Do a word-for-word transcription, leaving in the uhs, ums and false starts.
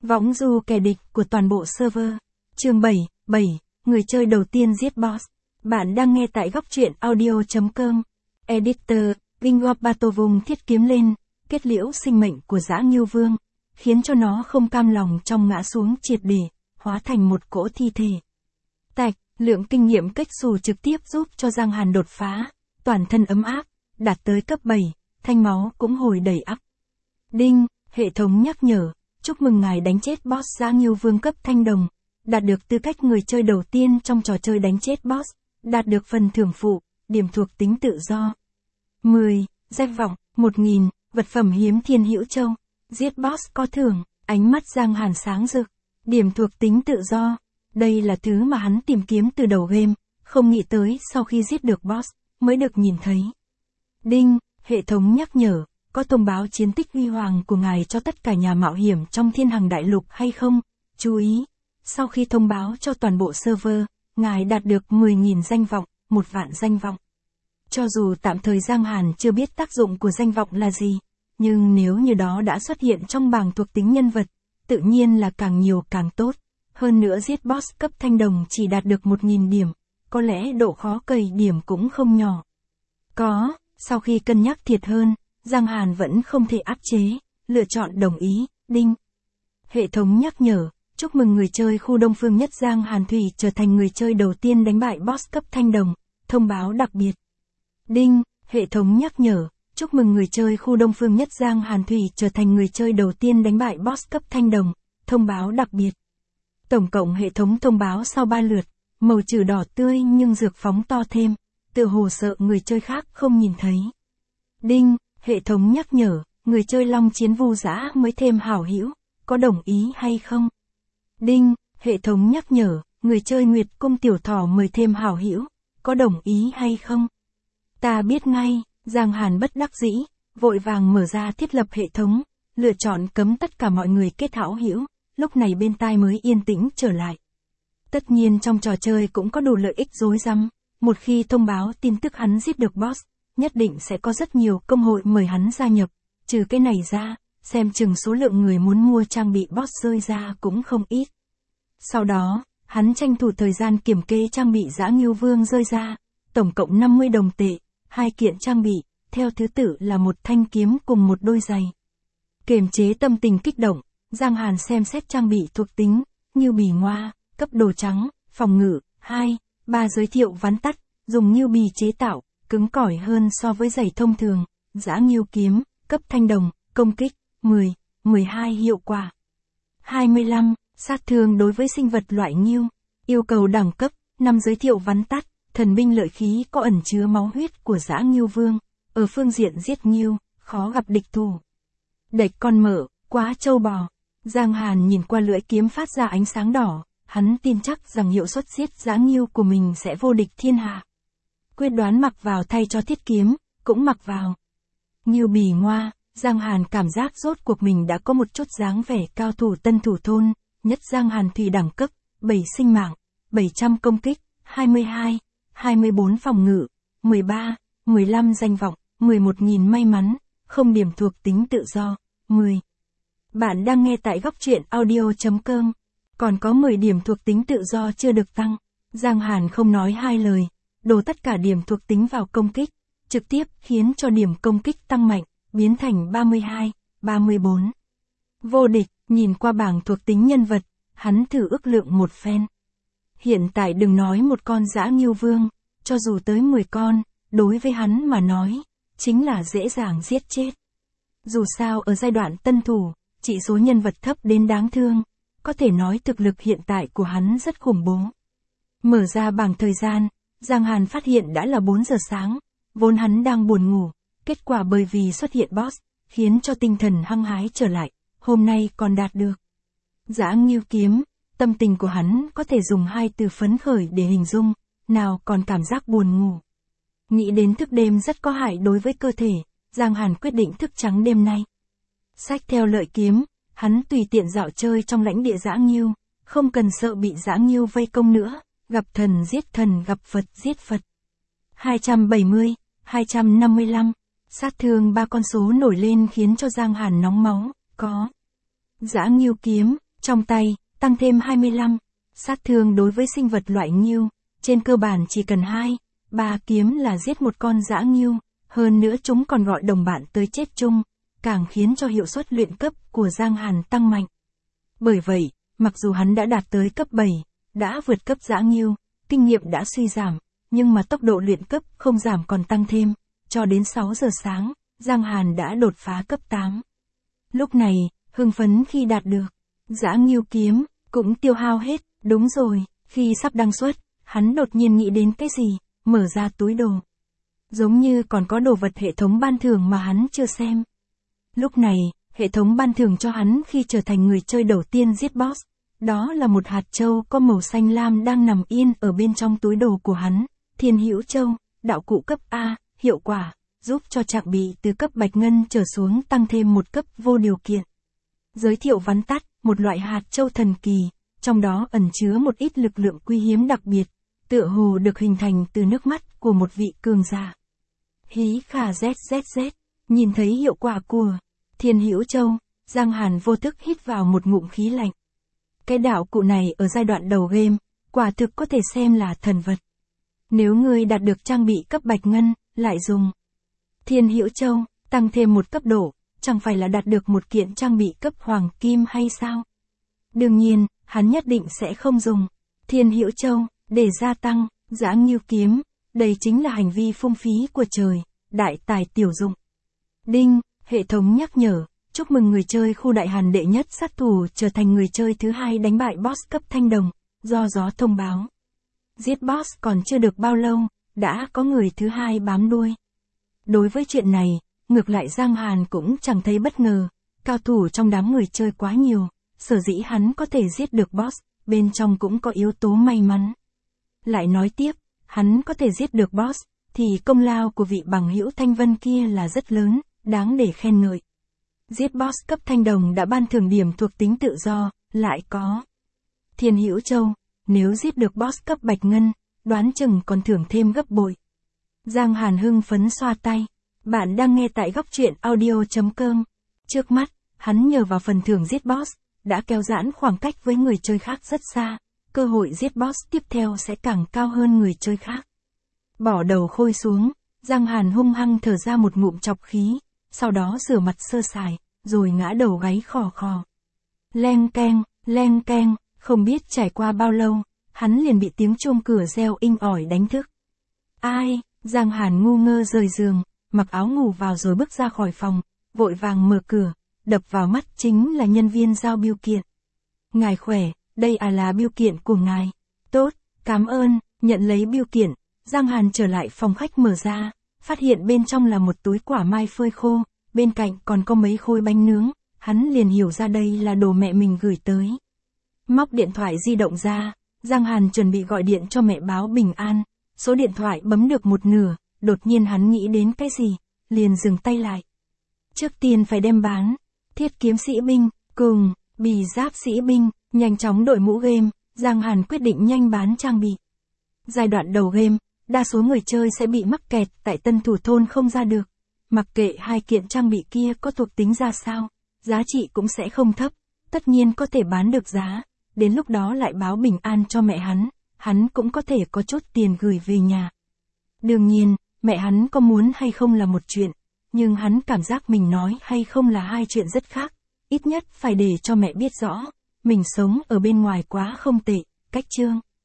Võng du kẻ địch của toàn bộ server. Chương bảy, bảy, người chơi đầu tiên giết boss. Bạn đang nghe tại góc truyện audio chấm com. Editor, Vingorbatovung thiết kiếm lên, kết liễu sinh mệnh của Dã Ngưu Vương, khiến cho nó không cam lòng trong ngã xuống triệt để, hóa thành một cỗ thi thể. Tạch, lượng kinh nghiệm cách xù trực tiếp giúp cho Giang Hàn đột phá, toàn thân ấm áp, đạt tới cấp bảy, thanh máu cũng hồi đầy ắp. Đinh, hệ thống nhắc nhở, chúc mừng ngài đánh chết boss Dã Ngưu Vương cấp thanh đồng, đạt được tư cách người chơi đầu tiên trong trò chơi đánh chết boss, đạt được phần thưởng phụ, điểm thuộc tính tự do. mười, danh vọng, một nghìn, vật phẩm hiếm thiên hữu châu, giết boss có thưởng, ánh mắt Giang Hàn sáng rực, điểm thuộc tính tự do, đây là thứ mà hắn tìm kiếm từ đầu game, không nghĩ tới sau khi giết được boss, mới được nhìn thấy. Đinh, hệ thống nhắc nhở, có thông báo chiến tích huy hoàng của ngài cho tất cả nhà mạo hiểm trong Thiên Hằng Đại Lục hay không? Chú ý, sau khi thông báo cho toàn bộ server, ngài đạt được mười nghìn danh vọng, một vạn danh vọng. Cho dù tạm thời Giang Hàn chưa biết tác dụng của danh vọng là gì, nhưng nếu như đó đã xuất hiện trong bảng thuộc tính nhân vật, tự nhiên là càng nhiều càng tốt. Hơn nữa giết boss cấp thanh đồng chỉ đạt được một nghìn điểm, có lẽ độ khó cày điểm cũng không nhỏ. Có, sau khi cân nhắc thiệt hơn, Giang Hàn vẫn không thể áp chế, lựa chọn đồng ý. Đinh. Hệ thống nhắc nhở, chúc mừng người chơi khu Đông Phương Nhất Giang Hàn Thủy trở thành người chơi đầu tiên đánh bại boss cấp thanh đồng, thông báo đặc biệt. Đinh, hệ thống nhắc nhở, chúc mừng người chơi khu Đông Phương Nhất Giang Hàn Thủy trở thành người chơi đầu tiên đánh bại boss cấp thanh đồng, thông báo đặc biệt. Tổng cộng hệ thống thông báo sau ba lượt, màu trừ đỏ tươi nhưng dược phóng to thêm, tựa hồ sợ người chơi khác không nhìn thấy. Đinh, hệ thống nhắc nhở, người chơi Long Chiến Vu Dã mới thêm hảo hữu, có đồng ý hay không? Đinh, hệ thống nhắc nhở, người chơi Nguyệt Cung Tiểu Thỏ mời thêm hảo hữu, có đồng ý hay không? Ta biết ngay, Giang Hàn bất đắc dĩ, vội vàng mở ra thiết lập hệ thống, lựa chọn cấm tất cả mọi người kết hảo hữu, lúc này bên tai mới yên tĩnh trở lại. Tất nhiên trong trò chơi cũng có đủ lợi ích rối rắm, một khi thông báo tin tức hắn giết được boss, nhất định sẽ có rất nhiều công hội mời hắn gia nhập, trừ cái này ra, xem chừng số lượng người muốn mua trang bị boss rơi ra cũng không ít. Sau đó, hắn tranh thủ thời gian kiểm kê trang bị Dã Ngưu Vương rơi ra, tổng cộng năm mươi đồng tệ, hai kiện trang bị, theo thứ tự là một thanh kiếm cùng một đôi giày. Kiềm chế tâm tình kích động, Giang Hàn xem xét trang bị thuộc tính, như bì ngoa, cấp đồ trắng, phòng ngự, hai, ba giới thiệu vắn tắt, dùng như bì chế tạo, cứng cỏi hơn so với giày thông thường, Dã Ngưu kiếm, cấp thanh đồng, công kích, mười, mười hai hiệu quả. hai mươi lăm, sát thương đối với sinh vật loại ngưu, yêu cầu đẳng cấp, năm giới thiệu vắn tắt, thần binh lợi khí có ẩn chứa máu huyết của Dã Ngưu Vương, ở phương diện giết ngưu, khó gặp địch thủ. Đệch con mở, quá trâu bò. Giang Hàn nhìn qua lưỡi kiếm phát ra ánh sáng đỏ, hắn tin chắc rằng hiệu suất giết Dã Ngưu của mình sẽ vô địch thiên hạ. Quyết đoán mặc vào thay cho thiết kiếm, cũng mặc vào. Ngưu bì ngoa, Giang Hàn cảm giác rốt cuộc mình đã có một chút dáng vẻ cao thủ tân thủ thôn, nhất Giang Hàn Thủy đẳng cấp, bảy sinh mạng, bảy trăm công kích, hai mươi hai, hai mươi bốn phòng ngự, mười ba, mười lăm danh vọng, mười một nghìn may mắn, không điểm thuộc tính tự do, mười. Bạn đang nghe tại góc truyện audio chấm com. Còn có mười điểm thuộc tính tự do chưa được tăng. Giang Hàn không nói hai lời, đổ tất cả điểm thuộc tính vào công kích, trực tiếp khiến cho điểm công kích tăng mạnh, biến thành ba mươi hai, ba mươi bốn. Vô địch, nhìn qua bảng thuộc tính nhân vật, hắn thử ước lượng một phen. Hiện tại đừng nói một con Dã Ngưu Vương, cho dù tới mười con, đối với hắn mà nói, chính là dễ dàng giết chết. Dù sao ở giai đoạn tân thủ, chỉ số nhân vật thấp đến đáng thương, có thể nói thực lực hiện tại của hắn rất khủng bố. Mở ra bảng thời gian, Giang Hàn phát hiện đã là bốn giờ sáng, vốn hắn đang buồn ngủ, kết quả bởi vì xuất hiện boss, khiến cho tinh thần hăng hái trở lại, hôm nay còn đạt được Dã Ngưu kiếm, tâm tình của hắn có thể dùng hai từ phấn khởi để hình dung, nào còn cảm giác buồn ngủ. Nghĩ đến thức đêm rất có hại đối với cơ thể, Giang Hàn quyết định thức trắng đêm nay. Xách theo lợi kiếm, hắn tùy tiện dạo chơi trong lãnh địa Dã Ngưu, không cần sợ bị Dã Ngưu vây công nữa, gặp thần giết thần, gặp Phật giết Phật. hai trăm bảy mươi, hai trăm năm mươi lăm, sát thương ba con số nổi lên khiến cho Giang Hàn nóng máu, có Dã Ngưu kiếm, Trong tay, tăng thêm hai mươi lăm. Sát thương đối với sinh vật loại ngưu, trên cơ bản chỉ cần hai, ba kiếm là giết một con dã ngưu, hơn nữa chúng còn gọi đồng bạn tới chết chung, càng khiến cho hiệu suất luyện cấp của Giang Hàn tăng mạnh. Bởi vậy, mặc dù hắn đã đạt tới cấp bảy, đã vượt cấp dã ngưu, kinh nghiệm đã suy giảm, nhưng mà tốc độ luyện cấp không giảm còn tăng thêm, cho đến sáu giờ sáng, Giang Hàn đã đột phá cấp tám. Lúc này, hưng phấn khi đạt được dã ngưu kiếm, cũng tiêu hao hết, đúng rồi, khi sắp đăng xuất, hắn đột nhiên nghĩ đến cái gì, mở ra túi đồ. Giống như còn có đồ vật hệ thống ban thưởng mà hắn chưa xem. Lúc này, hệ thống ban thưởng cho hắn khi trở thành người chơi đầu tiên giết boss, đó là một hạt châu có màu xanh lam đang nằm yên ở bên trong túi đồ của hắn, Thiên Hữu Châu, đạo cụ cấp A, hiệu quả, giúp cho trang bị từ cấp bạch ngân trở xuống tăng thêm một cấp vô điều kiện. Giới thiệu vắn tắt, một loại hạt châu thần kỳ, trong đó ẩn chứa một ít lực lượng quý hiếm đặc biệt, tựa hồ được hình thành từ nước mắt của một vị cường giả. Hí khà zzz, nhìn thấy hiệu quả của Thiên Hữu Châu, Giang Hàn vô thức hít vào một ngụm khí lạnh. Cái đạo cụ này ở giai đoạn đầu game, quả thực có thể xem là thần vật. Nếu ngươi đạt được trang bị cấp bạch ngân, lại dùng Thiên Hữu Châu, tăng thêm một cấp độ, chẳng phải là đạt được một kiện trang bị cấp hoàng kim hay sao? Đương nhiên, hắn nhất định sẽ không dùng Thiên Hữu Châu để gia tăng dã ngưu kiếm, đây chính là hành vi phung phí của trời, đại tài tiểu dụng. Đinh, hệ thống nhắc nhở, chúc mừng người chơi khu Đại Hàn đệ nhất sát thủ trở thành người chơi thứ hai đánh bại boss cấp thanh đồng, do gió thông báo. Giết boss còn chưa được bao lâu, đã có người thứ hai bám đuôi. Đối với chuyện này, ngược lại Giang Hàn cũng chẳng thấy bất ngờ, cao thủ trong đám người chơi quá nhiều, sở dĩ hắn có thể giết được boss, bên trong cũng có yếu tố may mắn. Lại nói tiếp, hắn có thể giết được boss, thì công lao của vị bằng hữu Thanh Vân kia là rất lớn, đáng để khen ngợi. Giết boss cấp thanh đồng đã ban thưởng điểm thuộc tính tự do, lại có Thiên Hữu Châu, nếu giết được boss cấp bạch ngân, đoán chừng còn thưởng thêm gấp bội. Giang Hàn hưng phấn xoa tay, bạn đang nghe tại góc truyện audio chấm com. Trước mắt, hắn nhờ vào phần thưởng giết boss, đã kéo giãn khoảng cách với người chơi khác rất xa, cơ hội giết boss tiếp theo sẽ càng cao hơn người chơi khác. Bỏ đầu khôi xuống, Giang Hàn hung hăng thở ra một ngụm chọc khí, sau đó rửa mặt sơ sài, rồi ngã đầu gáy khò khò. Leng keng, leng keng, không biết trải qua bao lâu, hắn liền bị tiếng chuông cửa reo inh ỏi đánh thức. Ai? Giang Hàn ngu ngơ rời giường, mặc áo ngủ vào rồi bước ra khỏi phòng, vội vàng mở cửa, đập vào mắt chính là nhân viên giao bưu kiện. Ngài khỏe, đây à là bưu kiện của ngài. Tốt, cảm ơn, nhận lấy bưu kiện, Giang Hàn trở lại phòng khách mở ra, phát hiện bên trong là một túi quả mai phơi khô, bên cạnh còn có mấy khối bánh nướng, hắn liền hiểu ra đây là đồ mẹ mình gửi tới. Móc điện thoại di động ra, Giang Hàn chuẩn bị gọi điện cho mẹ báo bình an, số điện thoại bấm được một nửa, đột nhiên hắn nghĩ đến cái gì, liền dừng tay lại. Trước tiên phải đem bán thiết kiếm sĩ binh, cùng bì giáp sĩ binh, nhanh chóng đổi mũ game, Giang Hàn quyết định nhanh bán trang bị. Giai đoạn đầu game, đa số người chơi sẽ bị mắc kẹt tại tân thủ thôn không ra được. Mặc kệ hai kiện trang bị kia có thuộc tính ra sao, giá trị cũng sẽ không thấp, tất nhiên có thể bán được giá, đến lúc đó lại báo bình an cho mẹ hắn, hắn cũng có thể có chút tiền gửi về nhà. Đương nhiên, mẹ hắn có muốn hay không là một chuyện, nhưng hắn cảm giác mình nói hay không là hai chuyện rất khác, ít nhất phải để cho mẹ biết rõ, mình sống ở bên ngoài quá không tệ, cách chương.